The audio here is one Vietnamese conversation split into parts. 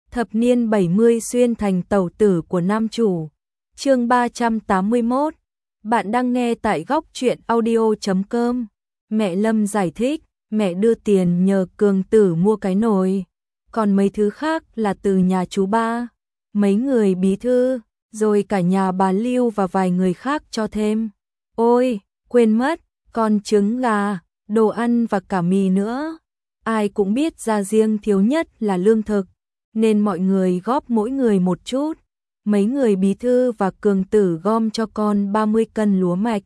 Thập niên 70 xuyên thành tẩu tử của nam chủ. Chương 381. Bạn đang nghe tại góc truyện audio.com. Mẹ Lâm giải thích, mẹ đưa tiền nhờ Cường Tử mua cái nồi, còn mấy thứ khác là từ nhà chú ba, mấy người bí thư, rồi cả nhà bà Lưu và vài người khác cho thêm. Ôi, quên mất, còn trứng gà, đồ ăn và cả mì nữa. Ai cũng biết ra riêng thiếu nhất là lương thực, nên mọi người góp mỗi người một chút. Mấy người bí thư và Cường Tử gom cho con 30 cân lúa mạch,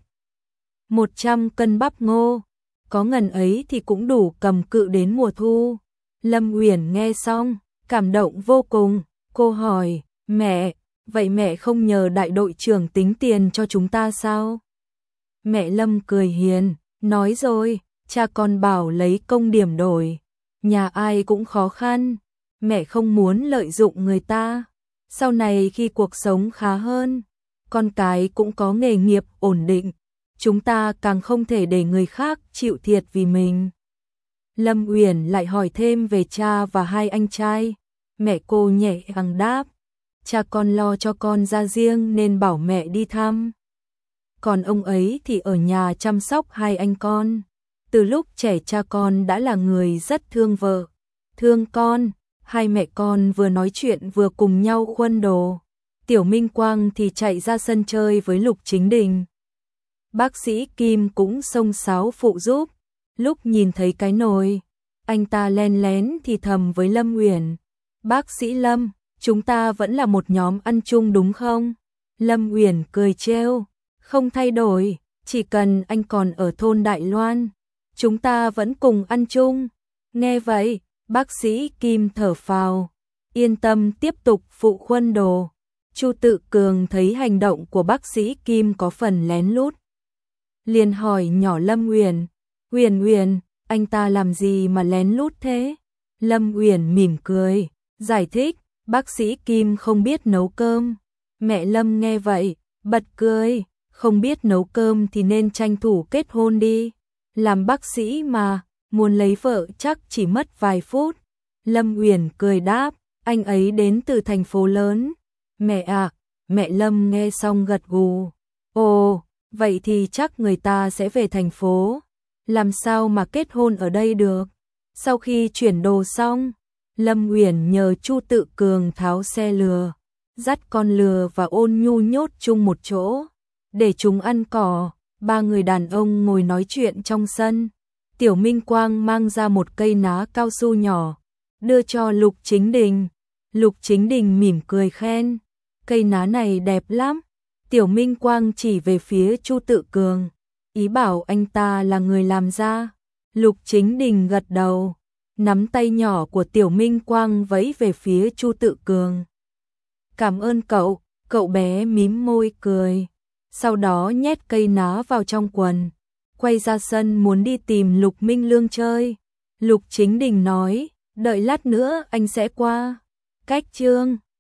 100 cân bắp ngô, có ngần ấy thì cũng đủ cầm cự đến mùa thu. Lâm Uyển nghe xong, cảm động vô cùng, cô hỏi, mẹ, vậy mẹ không nhờ đại đội trưởng tính tiền cho chúng ta sao? Mẹ Lâm cười hiền, nói rồi, cha con bảo lấy công điểm đổi, nhà ai cũng khó khăn, mẹ không muốn lợi dụng người ta. Sau này khi cuộc sống khá hơn, con cái cũng có nghề nghiệp ổn định, chúng ta càng không thể để người khác chịu thiệt vì mình. Lâm Uyển lại hỏi thêm về cha và hai anh trai. Mẹ cô nhẹ nhàng đáp, cha con lo cho con ra riêng nên bảo mẹ đi thăm. Còn ông ấy thì ở nhà chăm sóc hai anh con. Từ lúc trẻ cha con đã là người rất thương vợ, thương con. Hai mẹ con vừa nói chuyện vừa cùng nhau khuân đồ. Tiểu Minh Quang thì chạy ra sân chơi với Lục Chính Đình. Bác sĩ Kim cũng xông xáo phụ giúp. Lúc nhìn thấy cái nồi, anh ta len lén thì thầm với Lâm Uyển, bác sĩ Lâm, chúng ta vẫn là một nhóm ăn chung đúng không? Lâm Uyển cười trêu, không thay đổi, chỉ cần anh còn ở thôn Đại Loan, chúng ta vẫn cùng ăn chung. Nghe vậy, bác sĩ Kim thở phào, yên tâm tiếp tục phụ khuân đồ. Chu Tự Cường thấy hành động của bác sĩ Kim có phần lén lút, liền hỏi nhỏ Lâm Uyển, Uyển, anh ta làm gì mà lén lút thế? Lâm Uyển mỉm cười, giải thích, bác sĩ Kim không biết nấu cơm. Mẹ Lâm nghe vậy, bật cười, không biết nấu cơm thì nên tranh thủ kết hôn đi. Làm bác sĩ mà, muốn lấy vợ chắc chỉ mất vài phút. Lâm Uyển cười đáp, anh ấy đến từ thành phố lớn. Mẹ à, mẹ Lâm nghe xong gật gù. Ồ, vậy thì chắc người ta sẽ về thành phố. Làm sao mà kết hôn ở đây được? Sau khi chuyển đồ xong, Lâm Uyển nhờ Chu Tự Cường tháo xe lừa, dắt con lừa và Ôn Nhu nhốt chung một chỗ, để chúng ăn cỏ. Ba người đàn ông ngồi nói chuyện trong sân. Tiểu Minh Quang mang ra một cây ná cao su nhỏ, đưa cho Lục Chính Đình. Lục Chính Đình mỉm cười khen, cây ná này đẹp lắm. Tiểu Minh Quang chỉ về phía Chu Tự Cường, ý bảo anh ta là người làm ra. Lục Chính Đình gật đầu, nắm tay nhỏ của Tiểu Minh Quang vẫy về phía Chu Tự Cường. Cảm ơn cậu, cậu bé mím môi cười, sau đó nhét cây ná vào trong quần, quay ra sân muốn đi tìm Lục Minh Lương chơi. Lục Chính Đình nói, đợi lát nữa anh sẽ qua. Cách chương